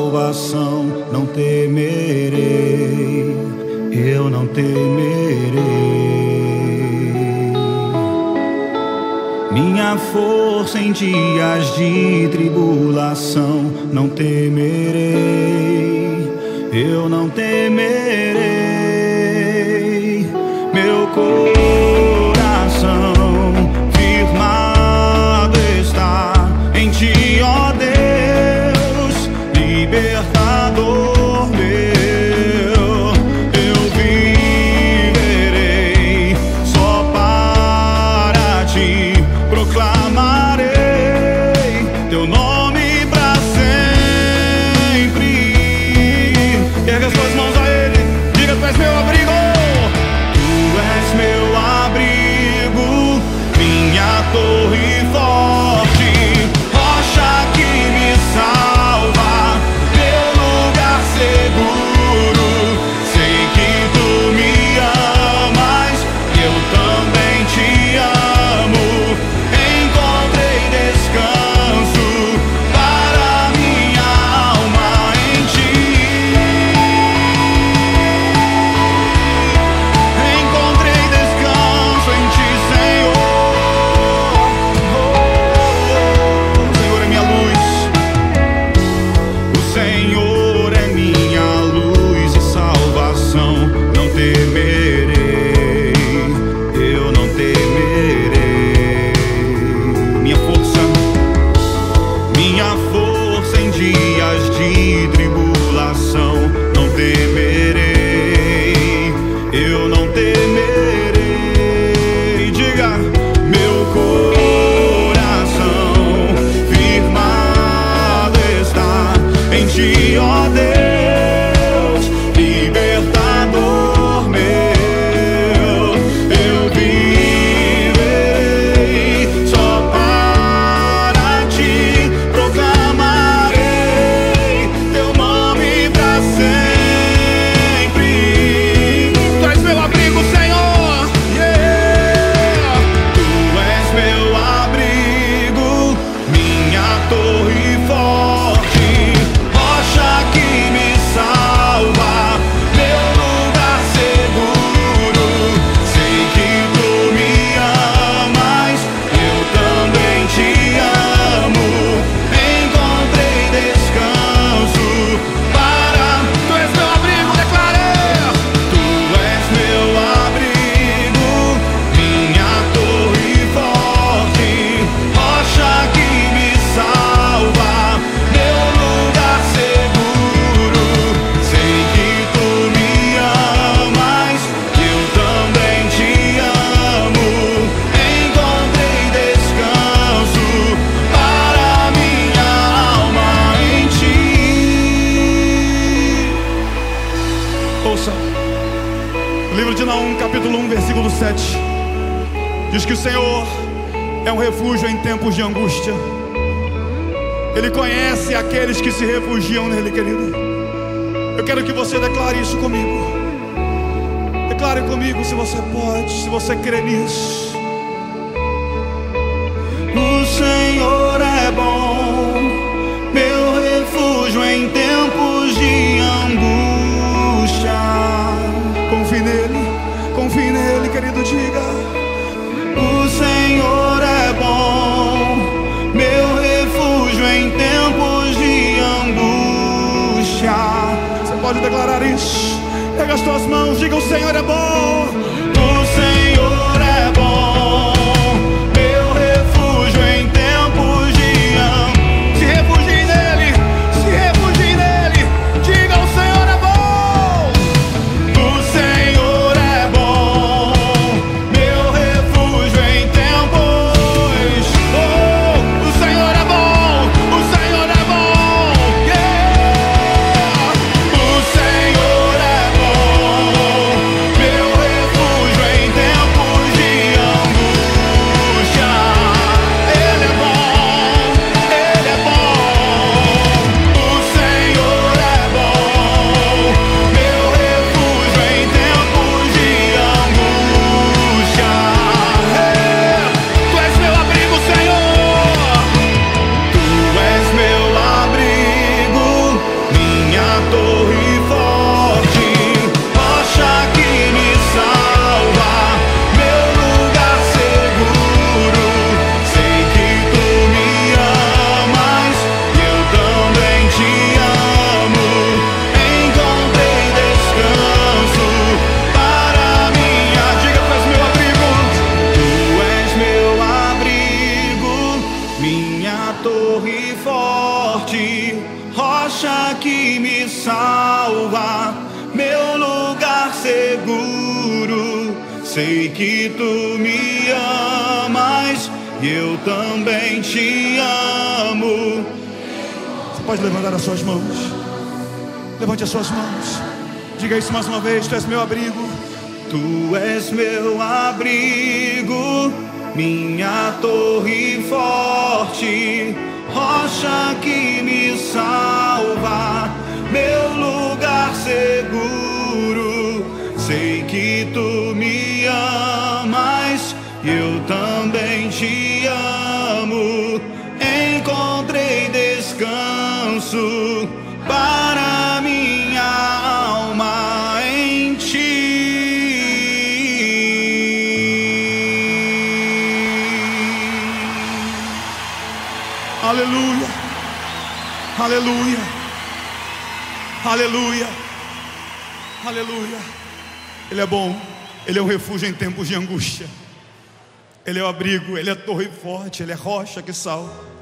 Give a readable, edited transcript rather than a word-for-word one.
salvação, não temerei, eu não temerei. Minha força em dias de tribulação, não temerei, eu não temerei. Meu coração firmado está em ti, ó Deus, libertador meu. Eu viverei só para ti, proclamarei teu nome pra sempre. Erga as tuas mãos a ele, diga: tu és meu abrigo, tu és meu abrigo, minha torre forte, rocha que me salva, meu lugar seguro. Sei que tu me amas, eu também te amo. Encontrei descanso para minha alma em ti. Encontrei descanso em ti, Senhor. O Senhor é minha luz, o Senhor é minha luz e salvação. Não temerei, eu não temerei. Minha força em dias de tribulação, não temerei, eu não temerei. Diga: meu coração firmado está em ti, ó Deus, libertador meu. Eu viverei só para ti, proclamarei teu nome pra sempre. Tu és meu abrigo, Senhor, yeah. Tu és meu abrigo, minha torre forte, rocha que me salva, meu lugar seguro. Sei que tu me amas, eu também te amo. Encontrei descanso para... Tu és meu abrigo, declarei. Tu és meu abrigo, minha torre forte, rocha que me salva, meu lugar seguro. Sei que tu me amas, eu também te amo. Encontrei descanso para minha alma em ti. Ouça, livro de Naum, capítulo 1, versículo 7. Diz que o Senhor é um refúgio em tempos de angústia. Ele conhece aqueles que se refugiam nele, querido. Eu quero que você declare isso comigo. Declare comigo, se você pode, se você crê nisso. O Senhor é bom, meu refúgio em tempos de angústia. Confie nele, querido, diga: o Senhor é bom, meu refúgio em tempos de angústia. Você pode declarar isso? Pega as tuas mãos, diga: o Senhor é bom, o Senhor é bom, meu refúgio em tempos de angústia. Se refugie nele, se refugie nele, diga: o Senhor é bom. O Senhor é bom, meu refúgio em tempos. Oh, o Senhor é bom, o Senhor é bom, yeah. O Senhor é bom, meu refúgio que me salva, meu lugar seguro. Sei que tu me amas e eu também te amo. Você pode levantar as suas mãos. Levante as suas mãos. Diga isso mais uma vez: tu és meu abrigo. Tu és meu abrigo, minha torre forte, rocha que me salva, meu lugar seguro. Sei que tu me amas e eu também te amo. Encontrei descanso para minha alma em ti. Aleluia, aleluia, aleluia, aleluia. Ele é bom, Ele é o refúgio em tempos de angústia. Ele é o abrigo, Ele é a torre forte, Ele é rocha que salva.